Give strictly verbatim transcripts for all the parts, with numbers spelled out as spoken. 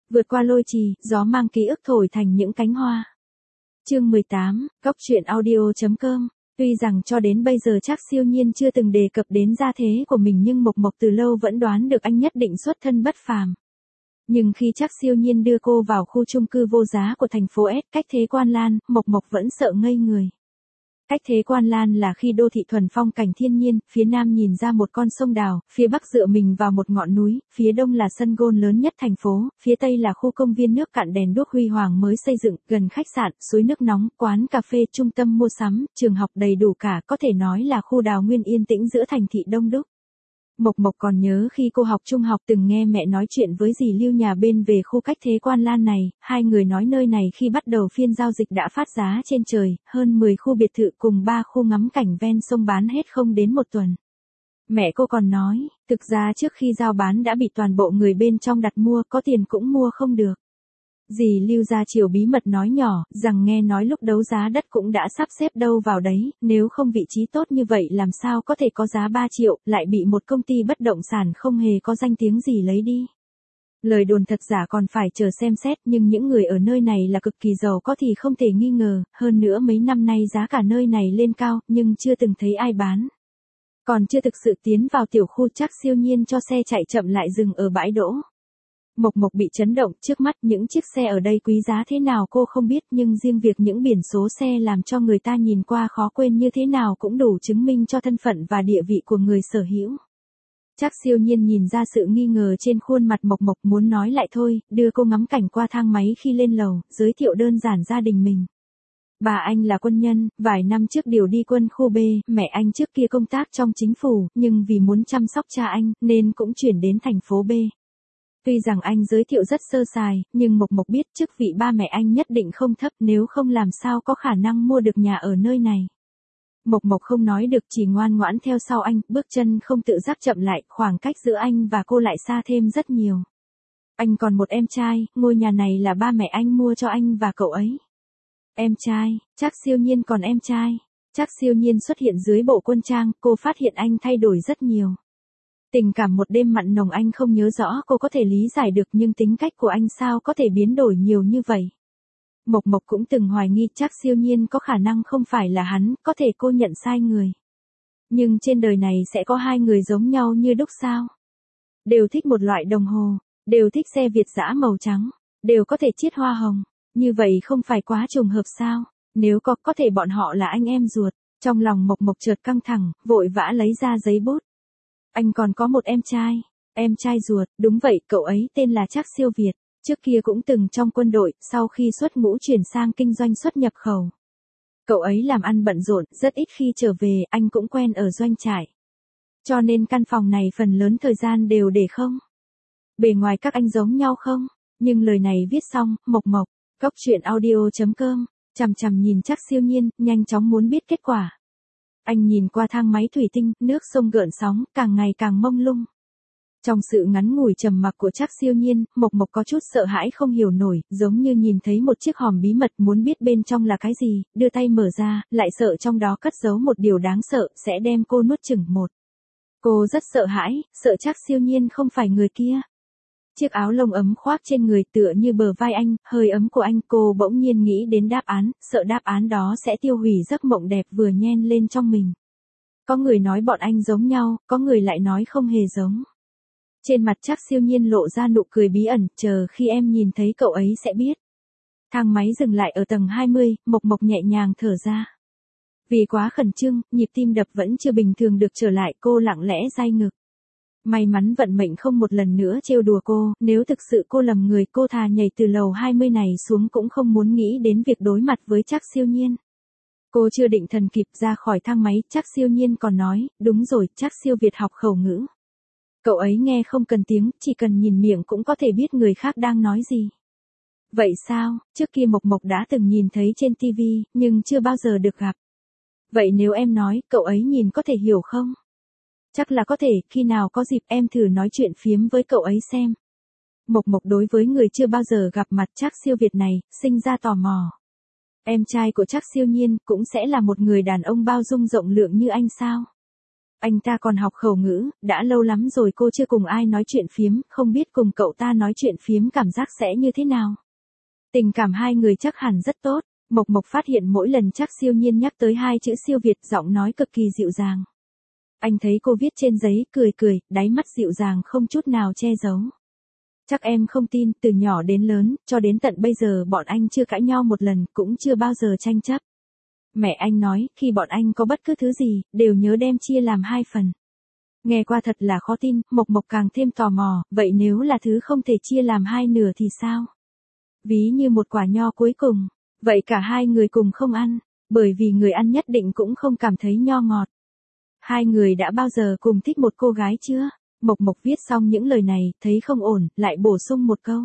Vượt qua lôi trì, gió mang ký ức thổi thành những cánh hoa. Chương mười tám, Góc truyện audio chấm com. Tuy rằng cho đến bây giờ Trác Siêu Nhiên chưa từng đề cập đến gia thế của mình nhưng Mộc Mộc từ lâu vẫn đoán được anh nhất định xuất thân bất phàm. Nhưng khi Trác Siêu Nhiên đưa cô vào khu chung cư vô giá của thành phố S cách thế Quan Lan, Mộc Mộc vẫn sợ ngây người. Cách thế Quan Lan là khi đô thị thuần phong cảnh thiên nhiên, phía nam nhìn ra một con sông đào, phía bắc dựa mình vào một ngọn núi, phía đông là sân golf lớn nhất thành phố, phía tây là khu công viên nước cạn đèn đuốc huy hoàng mới xây dựng, gần khách sạn, suối nước nóng, quán cà phê, trung tâm mua sắm, trường học đầy đủ cả, có thể nói là khu đào nguyên yên tĩnh giữa thành thị đông đúc. Mộc Mộc còn nhớ khi cô học trung học từng nghe mẹ nói chuyện với dì Lưu nhà bên về khu cách thế Quan Lan này, hai người nói nơi này khi bắt đầu phiên giao dịch đã phát giá trên trời, hơn mười khu biệt thự cùng ba khu ngắm cảnh ven sông bán hết không đến một tuần. Mẹ cô còn nói, thực ra trước khi giao bán đã bị toàn bộ người bên trong đặt mua, có tiền cũng mua không được. Dì Lưu gia chiều bí mật nói nhỏ, rằng nghe nói lúc đấu giá đất cũng đã sắp xếp đâu vào đấy, nếu không vị trí tốt như vậy làm sao có thể có giá ba triệu, lại bị một công ty bất động sản không hề có danh tiếng gì lấy đi. Lời đồn thật giả còn phải chờ xem xét, nhưng những người ở nơi này là cực kỳ giàu có thì không thể nghi ngờ, hơn nữa mấy năm nay giá cả nơi này lên cao, nhưng chưa từng thấy ai bán. Còn chưa thực sự tiến vào tiểu khu, Trác Siêu Nhiên cho xe chạy chậm lại dừng ở bãi đỗ. Mộc Mộc bị chấn động, trước mắt những chiếc xe ở đây quý giá thế nào cô không biết, nhưng riêng việc những biển số xe làm cho người ta nhìn qua khó quên như thế nào cũng đủ chứng minh cho thân phận và địa vị của người sở hữu. Trác Siêu Nhiên nhìn ra sự nghi ngờ trên khuôn mặt Mộc Mộc, muốn nói lại thôi, đưa cô ngắm cảnh qua thang máy khi lên lầu, giới thiệu đơn giản gia đình mình. Bà anh là quân nhân, vài năm trước điều đi quân khu B, mẹ anh trước kia công tác trong chính phủ, nhưng vì muốn chăm sóc cha anh, nên cũng chuyển đến thành phố B. Tuy rằng anh giới thiệu rất sơ sài, nhưng Mộc Mộc biết chức vị ba mẹ anh nhất định không thấp, nếu không làm sao có khả năng mua được nhà ở nơi này. Mộc Mộc không nói được, chỉ ngoan ngoãn theo sau anh, bước chân không tự giác chậm lại, khoảng cách giữa anh và cô lại xa thêm rất nhiều. Anh còn một em trai, ngôi nhà này là ba mẹ anh mua cho anh và cậu ấy. Em trai, Trác Siêu Nhiên còn em trai. Trác Siêu Nhiên xuất hiện dưới bộ quân trang, cô phát hiện anh thay đổi rất nhiều. Tình cảm một đêm mặn nồng anh không nhớ rõ, cô có thể lý giải được, nhưng tính cách của anh sao có thể biến đổi nhiều như vậy. Mộc Mộc cũng từng hoài nghi Trác Siêu Nhiên có khả năng không phải là hắn, có thể cô nhận sai người. Nhưng trên đời này sẽ có hai người giống nhau như đúc sao? Đều thích một loại đồng hồ, đều thích xe Việt dã màu trắng, đều có thể chiết hoa hồng, như vậy không phải quá trùng hợp sao? Nếu có, có thể bọn họ là anh em ruột. Trong lòng Mộc Mộc chợt căng thẳng, vội vã lấy ra giấy bút. Anh còn có một em trai, em trai ruột, đúng vậy, cậu ấy tên là Trác Siêu Việt, trước kia cũng từng trong quân đội, sau khi xuất ngũ chuyển sang kinh doanh xuất nhập khẩu. Cậu ấy làm ăn bận rộn, rất ít khi trở về, anh cũng quen ở doanh trại. Cho nên căn phòng này phần lớn thời gian đều để không. Bề ngoài các anh giống nhau không? Nhưng lời này viết xong, Mộc Mộc, Góc truyện audio chấm com, chằm chằm nhìn Trác Siêu Nhiên, nhanh chóng muốn biết kết quả. Anh nhìn qua thang máy thủy tinh, nước sông gợn sóng, càng ngày càng mông lung. Trong sự ngắn ngủi trầm mặc của Trác Siêu Nhiên, Mộc Mộc có chút sợ hãi không hiểu nổi, giống như nhìn thấy một chiếc hòm bí mật muốn biết bên trong là cái gì, đưa tay mở ra, lại sợ trong đó cất giấu một điều đáng sợ, sẽ đem cô nuốt chửng một. Cô rất sợ hãi, sợ Trác Siêu Nhiên không phải người kia. Chiếc áo lông ấm khoác trên người tựa như bờ vai anh, hơi ấm của anh, cô bỗng nhiên nghĩ đến đáp án, sợ đáp án đó sẽ tiêu hủy giấc mộng đẹp vừa nhen lên trong mình. Có người nói bọn anh giống nhau, có người lại nói không hề giống. Trên mặt Trác Siêu Nhiên lộ ra nụ cười bí ẩn, chờ khi em nhìn thấy cậu ấy sẽ biết. Thang máy dừng lại ở tầng hai mươi, Mộc Mộc nhẹ nhàng thở ra. Vì quá khẩn trương, nhịp tim đập vẫn chưa bình thường được trở lại, cô lặng lẽ day ngực. May mắn vận mệnh không một lần nữa trêu đùa cô, nếu thực sự cô lầm người, cô thà nhảy từ lầu hai mươi này xuống cũng không muốn nghĩ đến việc đối mặt với Trác Siêu Nhiên. Cô chưa định thần kịp ra khỏi thang máy, Trác Siêu Nhiên còn nói, đúng rồi, Trác Siêu Việt học khẩu ngữ. Cậu ấy nghe không cần tiếng, chỉ cần nhìn miệng cũng có thể biết người khác đang nói gì. Vậy sao, trước kia Mộc Mộc đã từng nhìn thấy trên ti vi, nhưng chưa bao giờ được gặp. Vậy nếu em nói, cậu ấy nhìn có thể hiểu không? Chắc là có thể, khi nào có dịp em thử nói chuyện phiếm với cậu ấy xem. Mộc Mộc đối với người chưa bao giờ gặp mặt Trác Siêu Việt này, sinh ra tò mò. Em trai của Trác Siêu Nhiên cũng sẽ là một người đàn ông bao dung rộng lượng như anh sao? Anh ta còn học khẩu ngữ, đã lâu lắm rồi cô chưa cùng ai nói chuyện phiếm, không biết cùng cậu ta nói chuyện phiếm cảm giác sẽ như thế nào. Tình cảm hai người chắc hẳn rất tốt, Mộc Mộc phát hiện mỗi lần Trác Siêu Nhiên nhắc tới hai chữ siêu Việt giọng nói cực kỳ dịu dàng. Anh thấy cô viết trên giấy, cười cười, đáy mắt dịu dàng không chút nào che giấu. Chắc em không tin, từ nhỏ đến lớn, cho đến tận bây giờ bọn anh chưa cãi nhau một lần, cũng chưa bao giờ tranh chấp. Mẹ anh nói, khi bọn anh có bất cứ thứ gì, đều nhớ đem chia làm hai phần. Nghe qua thật là khó tin, Mộc Mộc càng thêm tò mò, vậy nếu là thứ không thể chia làm hai nửa thì sao? Ví như một quả nho cuối cùng, vậy cả hai người cùng không ăn, bởi vì người ăn nhất định cũng không cảm thấy nho ngọt. Hai người đã bao giờ cùng thích một cô gái chưa? Mộc Mộc viết xong những lời này, thấy không ổn, lại bổ sung một câu.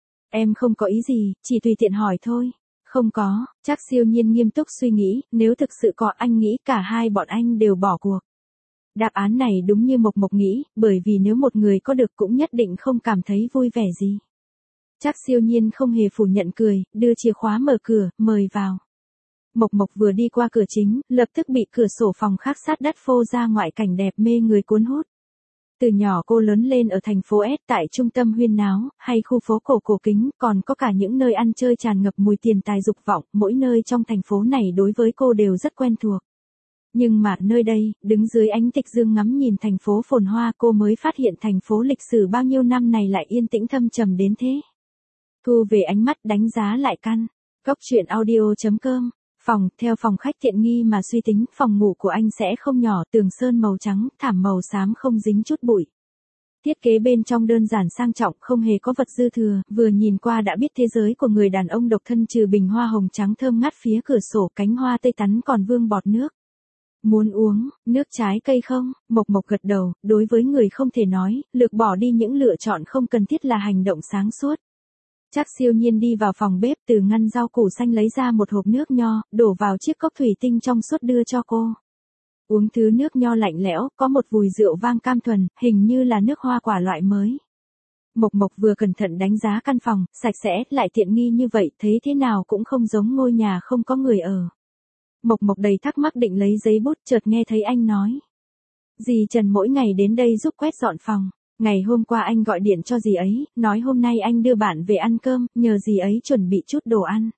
Em không có ý gì, chỉ tùy tiện hỏi thôi. Không có, Trác Siêu Nhiên nghiêm túc suy nghĩ, nếu thực sự có anh nghĩ cả hai bọn anh đều bỏ cuộc. Đáp án này đúng như Mộc Mộc nghĩ, bởi vì nếu một người có được cũng nhất định không cảm thấy vui vẻ gì. Trác Siêu Nhiên không hề phủ nhận cười, đưa chìa khóa mở cửa, mời vào. Mộc Mộc vừa đi qua cửa chính, lập tức bị cửa sổ phòng khác sát đất phô ra ngoại cảnh đẹp mê người cuốn hút. Từ nhỏ cô lớn lên ở thành phố S tại trung tâm huyên náo, hay khu phố cổ cổ kính, còn có cả những nơi ăn chơi tràn ngập mùi tiền tài dục vọng, mỗi nơi trong thành phố này đối với cô đều rất quen thuộc. Nhưng mà nơi đây, đứng dưới ánh tịch dương ngắm nhìn thành phố phồn hoa cô mới phát hiện thành phố lịch sử bao nhiêu năm này lại yên tĩnh thâm trầm đến thế. Thu về ánh mắt đánh giá lại căn. Góc truyện audio chấm com. Phòng, theo phòng khách tiện nghi mà suy tính, phòng ngủ của anh sẽ không nhỏ, tường sơn màu trắng, thảm màu xám không dính chút bụi. Thiết kế bên trong đơn giản sang trọng, không hề có vật dư thừa, vừa nhìn qua đã biết thế giới của người đàn ông độc thân trừ bình hoa hồng trắng thơm ngát phía cửa sổ, cánh hoa tây tắn còn vương bọt nước. Muốn uống, nước trái cây không? Mộc Mộc gật đầu, đối với người không thể nói, lược bỏ đi những lựa chọn không cần thiết là hành động sáng suốt. Trác Siêu Nhiên đi vào phòng bếp từ ngăn rau củ xanh lấy ra một hộp nước nho, đổ vào chiếc cốc thủy tinh trong suốt đưa cho cô. Uống thứ nước nho lạnh lẽo, có một vùi rượu vang cam thuần, hình như là nước hoa quả loại mới. Mộc Mộc vừa cẩn thận đánh giá căn phòng, sạch sẽ, lại tiện nghi như vậy, thấy thế nào cũng không giống ngôi nhà không có người ở. Mộc Mộc đầy thắc mắc định lấy giấy bút, chợt nghe thấy anh nói. Dì Trần mỗi ngày đến đây giúp quét dọn phòng. Ngày hôm qua anh gọi điện cho dì ấy, nói hôm nay anh đưa bạn về ăn cơm, nhờ dì ấy chuẩn bị chút đồ ăn.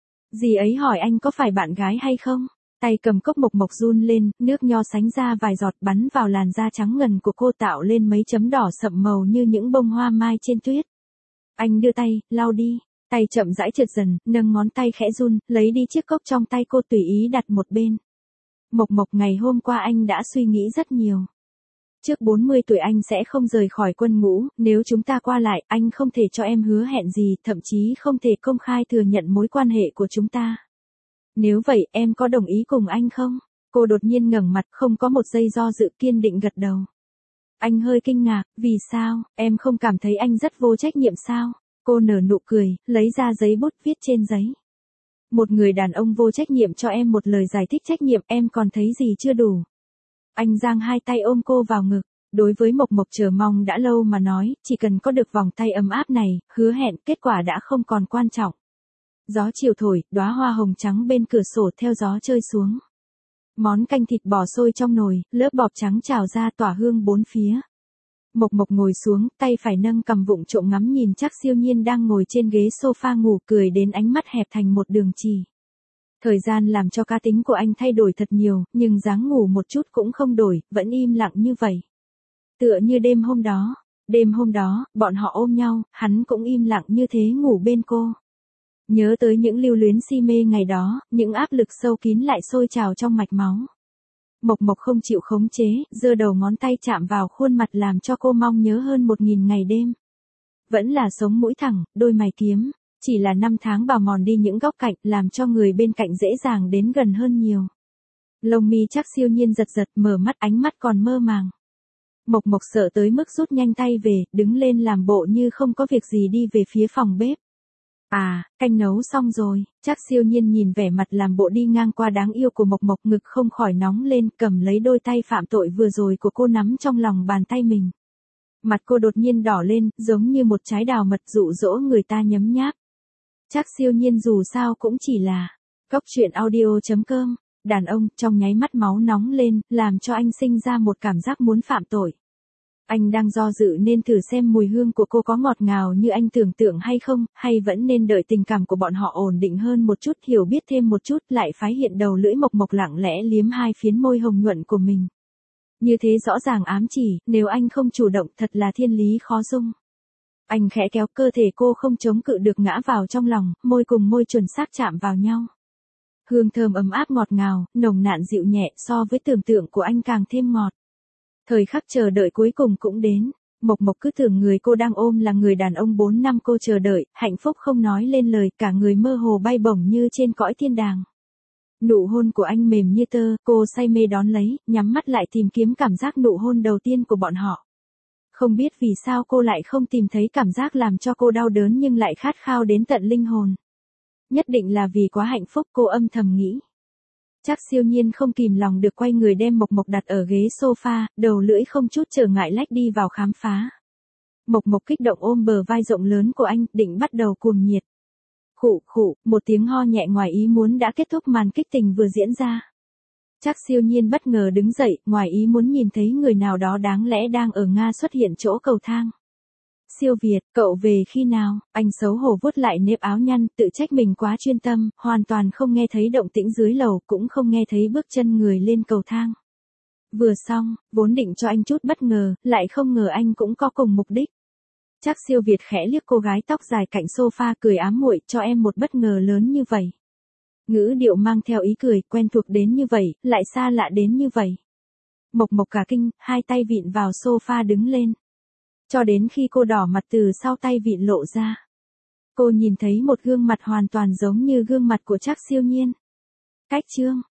Dì ấy hỏi anh có phải bạn gái hay không? Tay cầm cốc Mộc Mộc run lên, nước nho sánh ra vài giọt bắn vào làn da trắng ngần của cô tạo lên mấy chấm đỏ sậm màu như những bông hoa mai trên tuyết. Anh đưa tay, lau đi. Tay chậm rãi trượt dần, nâng ngón tay khẽ run, lấy đi chiếc cốc trong tay cô tùy ý đặt một bên. Mộc Mộc ngày hôm qua anh đã suy nghĩ rất nhiều. Trước bốn mươi tuổi anh sẽ không rời khỏi quân ngũ, nếu chúng ta qua lại, anh không thể cho em hứa hẹn gì, thậm chí không thể công khai thừa nhận mối quan hệ của chúng ta. Nếu vậy, em có đồng ý cùng anh không? Cô đột nhiên ngẩng mặt, không có một giây do dự, kiên định gật đầu. Anh hơi kinh ngạc, vì sao, em không cảm thấy anh rất vô trách nhiệm sao? Cô nở nụ cười, lấy ra giấy bút viết trên giấy. Một người đàn ông vô trách nhiệm cho em một lời giải thích trách nhiệm, em còn thấy gì chưa đủ? Anh giang hai tay ôm cô vào ngực, đối với Mộc Mộc chờ mong đã lâu mà nói, chỉ cần có được vòng tay ấm áp này, hứa hẹn kết quả đã không còn quan trọng. Gió chiều thổi, đóa hoa hồng trắng bên cửa sổ theo gió rơi xuống. Món canh thịt bò sôi trong nồi, lớp bọt trắng trào ra tỏa hương bốn phía. Mộc Mộc ngồi xuống, tay phải nâng cằm vụng trộm ngắm nhìn Trác Siêu Nhiên đang ngồi trên ghế sofa ngủ, cười đến ánh mắt hẹp thành một đường chỉ. Thời gian làm cho cá tính của anh thay đổi thật nhiều, nhưng dáng ngủ một chút cũng không đổi, vẫn im lặng như vậy. Tựa như đêm hôm đó, đêm hôm đó, bọn họ ôm nhau, hắn cũng im lặng như thế ngủ bên cô. Nhớ tới những lưu luyến si mê ngày đó, những áp lực sâu kín lại sôi trào trong mạch máu. Mộc Mộc không chịu khống chế, giơ đầu ngón tay chạm vào khuôn mặt làm cho cô mong nhớ hơn một nghìn ngày đêm. Vẫn là sống mũi thẳng, đôi mày kiếm, chỉ là năm tháng bào mòn đi những góc cạnh, làm cho người bên cạnh dễ dàng đến gần hơn nhiều. Lông mi Trác Siêu Nhiên giật giật, mở mắt, ánh mắt còn mơ màng. Mộc Mộc sợ tới mức rút nhanh tay về, đứng lên làm bộ như không có việc gì đi về phía phòng bếp. À, canh nấu xong rồi. Trác Siêu Nhiên nhìn vẻ mặt làm bộ đi ngang qua đáng yêu của Mộc Mộc, ngực không khỏi nóng lên, cầm lấy đôi tay phạm tội vừa rồi của cô nắm trong lòng bàn tay mình. Mặt cô đột nhiên đỏ lên, giống như một trái đào mật dụ dỗ người ta nhấm nháp. Trác Siêu Nhiên dù sao cũng chỉ là góc truyện audio chấm com đàn ông, trong nháy mắt máu nóng lên, làm cho anh sinh ra một cảm giác muốn phạm tội. Anh đang do dự nên thử xem mùi hương của cô có ngọt ngào như anh tưởng tượng hay không, hay vẫn nên đợi tình cảm của bọn họ ổn định hơn một chút, hiểu biết thêm một chút, lại phái hiện đầu lưỡi Mộc Mộc lặng lẽ liếm hai phiến môi hồng nhuận của mình. Như thế rõ ràng ám chỉ, nếu anh không chủ động thật là thiên lý khó dung. Anh khẽ kéo cơ thể cô không chống cự được ngã vào trong lòng, môi cùng môi chuẩn xác chạm vào nhau. Hương thơm ấm áp ngọt ngào, nồng nàn dịu nhẹ, so với tưởng tượng của anh càng thêm ngọt. Thời khắc chờ đợi cuối cùng cũng đến, Mộc Mộc cứ tưởng người cô đang ôm là người đàn ông bốn năm cô chờ đợi, hạnh phúc không nói lên lời, cả người mơ hồ bay bổng như trên cõi thiên đàng. Nụ hôn của anh mềm như tơ, cô say mê đón lấy, nhắm mắt lại tìm kiếm cảm giác nụ hôn đầu tiên của bọn họ. Không biết vì sao cô lại không tìm thấy cảm giác làm cho cô đau đớn nhưng lại khát khao đến tận linh hồn. Nhất định là vì quá hạnh phúc, cô âm thầm nghĩ. Trác Siêu Nhiên không kìm lòng được quay người đem Mộc Mộc đặt ở ghế sofa, đầu lưỡi không chút trở ngại lách đi vào khám phá. Mộc Mộc kích động ôm bờ vai rộng lớn của anh, định bắt đầu cuồng nhiệt. Khụ khụ, một tiếng ho nhẹ ngoài ý muốn đã kết thúc màn kích tình vừa diễn ra. Trác Siêu Nhiên bất ngờ đứng dậy, ngoài ý muốn nhìn thấy người nào đó đáng lẽ đang ở Nga xuất hiện chỗ cầu thang. Siêu Việt, cậu về khi nào? Anh xấu hổ vuốt lại nếp áo nhăn, tự trách mình quá chuyên tâm, hoàn toàn không nghe thấy động tĩnh dưới lầu, cũng không nghe thấy bước chân người lên cầu thang. Vừa xong, vốn định cho anh chút bất ngờ, lại không ngờ anh cũng có cùng mục đích. Trác Siêu Việt khẽ liếc cô gái tóc dài cạnh sofa, cười ám muội, cho em một bất ngờ lớn như vậy. Ngữ điệu mang theo ý cười, quen thuộc đến như vậy, lại xa lạ đến như vậy. Mộc Mộc cả kinh, hai tay vịn vào sofa đứng lên. Cho đến khi cô đỏ mặt từ sau tay vịn lộ ra. Cô nhìn thấy một gương mặt hoàn toàn giống như gương mặt của Trác Siêu Nhiên. Cách chương